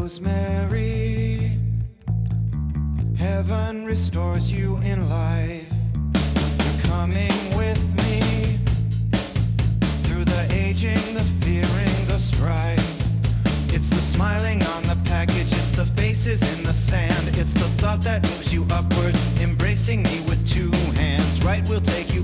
rosemary. Heaven restores you in life. You're coming with me through the aging, the fearing, the strife. It's the smiling on the package, it's the faces in the sand. It's the thought that moves you upward, embracing me with two hands. Right, we'll take you